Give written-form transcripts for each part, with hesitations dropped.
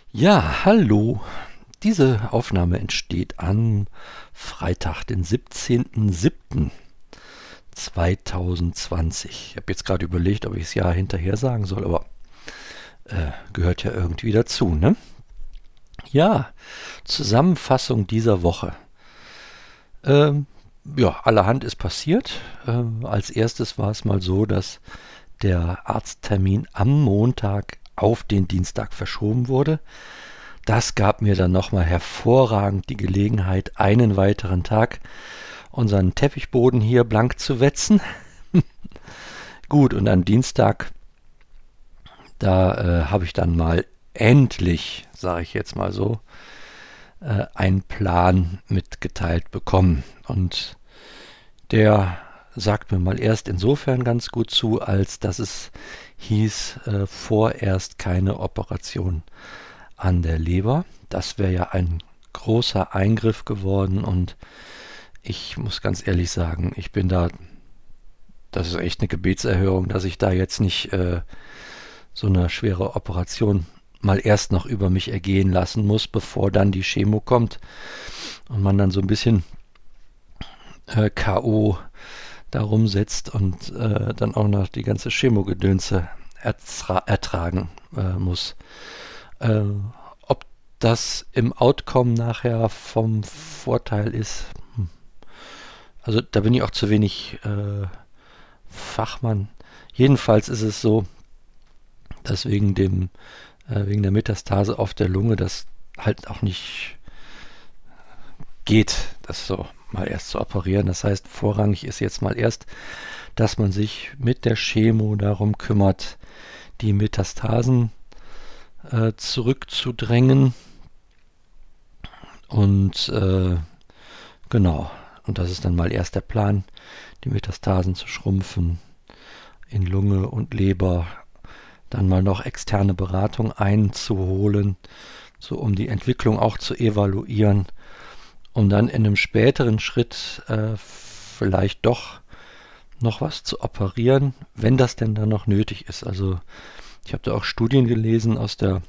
Ja, hallo. Diese Aufnahme entsteht am Freitag, den 17.07.2020. Ich habe jetzt gerade überlegt, ob ich das Jahr hinterher sagen soll, aber gehört ja irgendwie dazu, ne? Ja, Zusammenfassung dieser Woche. Ähm, ja, allerhand ist passiert. Als erstes war es mal so, dass der Arzttermin am Montag auf den Dienstag verschoben wurde. Das gab mir dann nochmal hervorragend die Gelegenheit, einen weiteren Tag unseren Teppichboden hier blank zu wetzen. Gut, und am Dienstag, da habe ich dann mal endlich, sage ich jetzt mal so, einen Plan mitgeteilt bekommen. Und der sagt mir mal erst insofern ganz gut zu, als dass es hieß, vorerst keine Operation an der Leber. Das wäre ja ein großer Eingriff geworden und ich muss ganz ehrlich sagen, das ist echt eine Gebetserhörung, dass ich da jetzt nicht so eine schwere Operation mal erst noch über mich ergehen lassen muss, bevor dann die Chemo kommt und man dann so ein bisschen K.O. da rumsitzt und dann auch noch die ganze Chemogedönse ertragen muss. Äh, Ob das im Outcome nachher vom Vorteil ist, also da bin ich auch zu wenig Fachmann. Jedenfalls ist es so, dass wegen der Metastase auf der Lunge das halt auch nicht geht, das so mal erst zu operieren. Das heißt, vorrangig ist jetzt mal erst, dass man sich mit der Chemo darum kümmert, die Metastasen zurückzudrängen. Und genau, und das ist dann mal erst der Plan, die Metastasen zu schrumpfen in Lunge und Leber, dann mal noch externe Beratung einzuholen, so um die Entwicklung auch zu evaluieren, um dann in einem späteren Schritt vielleicht doch noch was zu operieren, wenn das denn dann noch nötig ist. Also ich habe da auch Studien gelesen aus der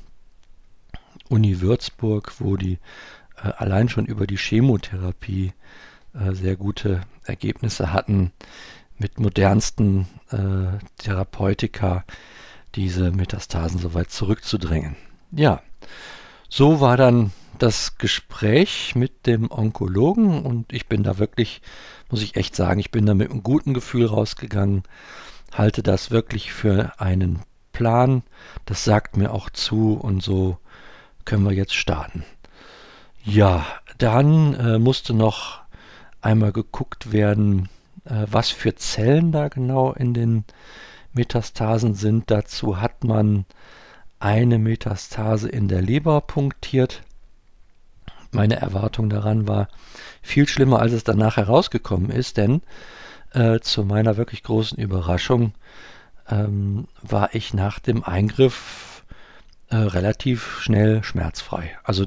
Uni Würzburg, wo die allein schon über die Chemotherapie sehr gute Ergebnisse hatten, mit modernsten Therapeutika diese Metastasen so weit zurückzudrängen. Ja, so war dann das Gespräch mit dem Onkologen und ich bin da wirklich, muss ich echt sagen, ich bin da mit einem guten Gefühl rausgegangen, halte das wirklich für einen Plan, das sagt mir auch zu und so können wir jetzt starten. Ja, dann musste noch einmal geguckt werden, was für Zellen da genau in den Metastasen sind. Dazu hat man eine Metastase in der Leber punktiert. Meine Erwartung daran war viel schlimmer, als es danach herausgekommen ist, denn zu meiner wirklich großen Überraschung war ich nach dem Eingriff relativ schnell schmerzfrei. Also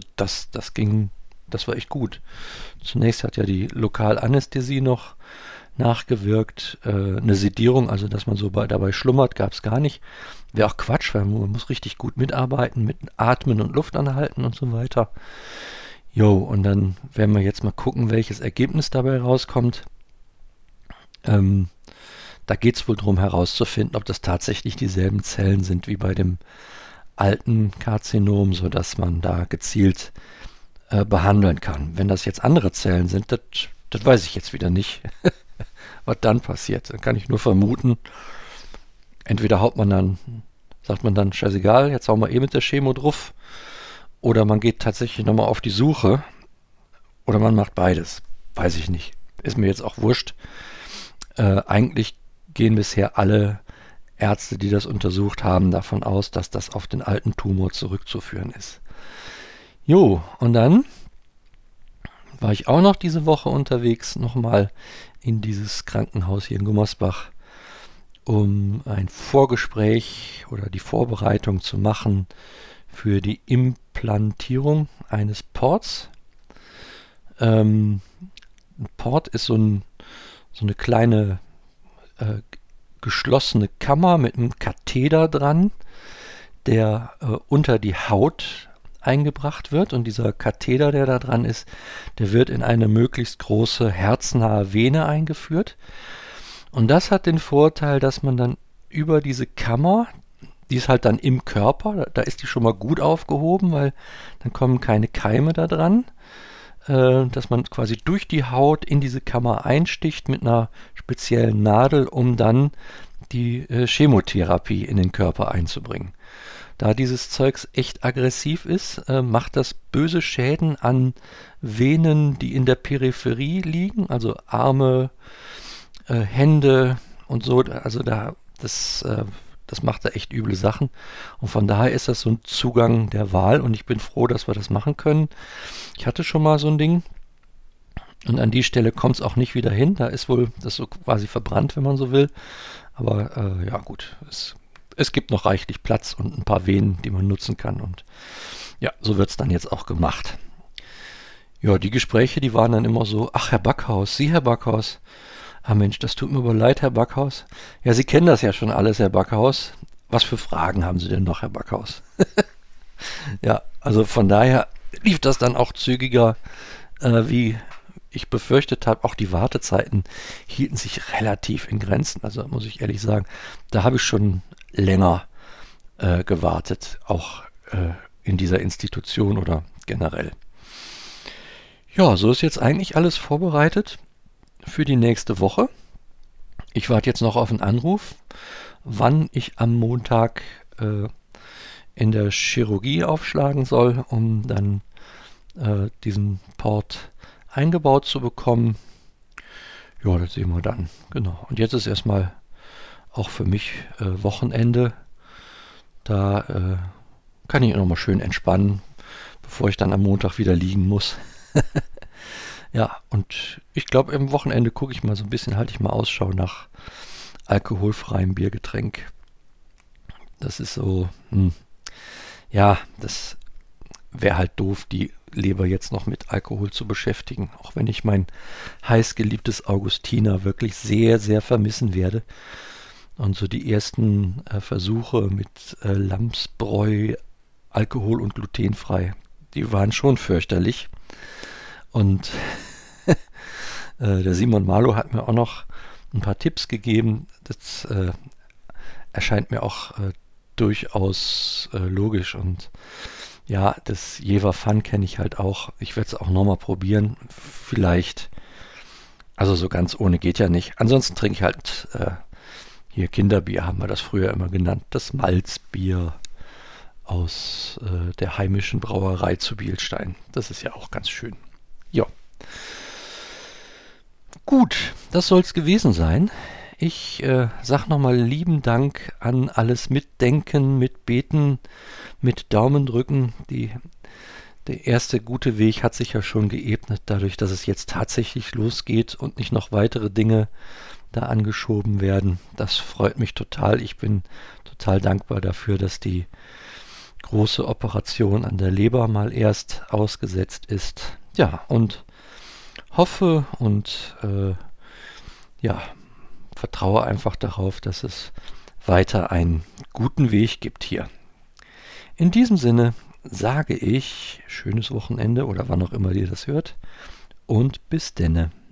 das war echt gut. Zunächst hat ja die Lokalanästhesie noch nachgewirkt. Eine Sedierung, also dass man so dabei schlummert, gab es gar nicht. Wäre auch Quatsch, weil man muss richtig gut mitarbeiten, mit Atmen und Luft anhalten und so weiter. Jo, und dann werden wir jetzt mal gucken, welches Ergebnis dabei rauskommt. Ähm, Da geht es wohl darum herauszufinden, ob das tatsächlich dieselben Zellen sind wie bei dem alten Karzinom, sodass man da gezielt behandeln kann. Wenn das jetzt andere Zellen sind, das weiß ich jetzt wieder nicht, was dann passiert. Dann kann ich nur vermuten, entweder sagt man dann, scheißegal, jetzt hauen wir eh mit der Chemo drauf, oder man geht tatsächlich nochmal auf die Suche, oder man macht beides. Weiß ich nicht. Ist mir jetzt auch wurscht. Eigentlich gehen bisher alle Ärzte, die das untersucht haben, davon aus, dass das auf den alten Tumor zurückzuführen ist. Jo, und dann war ich auch noch diese Woche unterwegs, nochmal in dieses Krankenhaus hier in Gummersbach, um ein Vorgespräch oder die Vorbereitung zu machen für die Implantierung eines Ports. Ein Port ist so eine kleine geschlossene Kammer mit einem Katheter dran, der unter die Haut eingebracht wird und dieser Katheter, der da dran ist, der wird in eine möglichst große herznahe Vene eingeführt. Und das hat den Vorteil, dass man dann über diese Kammer, die ist halt dann im Körper, da ist die schon mal gut aufgehoben, weil dann kommen keine Keime da dran, dass man quasi durch die Haut in diese Kammer einsticht mit einer speziellen Nadel, um dann die Chemotherapie in den Körper einzubringen. Da dieses Zeugs echt aggressiv ist, macht das böse Schäden an Venen, die in der Peripherie liegen, also Arme, Hände und so. Also das macht da echt üble Sachen. Und von daher ist das so ein Zugang der Wahl und ich bin froh, dass wir das machen können. Ich hatte schon mal so ein Ding und an die Stelle kommt es auch nicht wieder hin. Da ist wohl das so quasi verbrannt, wenn man so will. Aber ja gut, es gibt noch reichlich Platz und ein paar Venen, die man nutzen kann. Und ja, so wird es dann jetzt auch gemacht. Ja, die Gespräche, die waren dann immer so, ach Herr Backhaus, Sie Herr Backhaus. Ah Mensch, das tut mir aber leid, Herr Backhaus. Ja, Sie kennen das ja schon alles, Herr Backhaus. Was für Fragen haben Sie denn noch, Herr Backhaus? Ja, also von daher lief das dann auch zügiger, wie ich befürchtet habe. Auch die Wartezeiten hielten sich relativ in Grenzen. Also muss ich ehrlich sagen, da habe ich schon länger gewartet, auch in dieser Institution oder generell. Ja, so ist jetzt eigentlich alles vorbereitet für die nächste Woche. Ich warte jetzt noch auf einen Anruf, wann ich am Montag in der Chirurgie aufschlagen soll, um dann diesen Port eingebaut zu bekommen. Ja, das sehen wir dann. Genau. Und jetzt ist erstmal auch für mich Wochenende. Da kann ich nochmal schön entspannen, bevor ich dann am Montag wieder liegen muss. Ja, und ich glaube, am Wochenende gucke ich mal so ein bisschen, halte ich mal Ausschau nach alkoholfreiem Biergetränk. Das ist so, ja, das wäre halt doof, die Leber jetzt noch mit Alkohol zu beschäftigen. Auch wenn ich mein heißgeliebtes Augustiner wirklich sehr, sehr vermissen werde. Und so die ersten Versuche mit Lamsbräu, Alkohol und glutenfrei, die waren schon fürchterlich. Und der Simon Marlow hat mir auch noch ein paar Tipps gegeben. Das erscheint mir auch durchaus logisch. Und ja, das Jever Fun kenne ich halt auch. Ich werde es auch nochmal probieren. Vielleicht, also so ganz ohne geht ja nicht. Ansonsten trinke ich halt hier Kinderbier, haben wir das früher immer genannt. Das Malzbier aus der heimischen Brauerei zu Bielstein. Das ist ja auch ganz schön. Ja. Gut, das soll es gewesen sein. Ich sag nochmal lieben Dank an alles Mitdenken, Mitbeten, mit Daumendrücken. Der erste gute Weg hat sich ja schon geebnet, dadurch, dass es jetzt tatsächlich losgeht und nicht noch weitere Dinge da angeschoben werden. Das freut mich total. Ich bin total dankbar dafür, dass die große Operation an der Leber mal erst ausgesetzt ist. Ja, und hoffe und ja, vertraue einfach darauf, dass es weiter einen guten Weg gibt hier. In diesem Sinne sage ich schönes Wochenende oder wann auch immer ihr das hört und bis denne.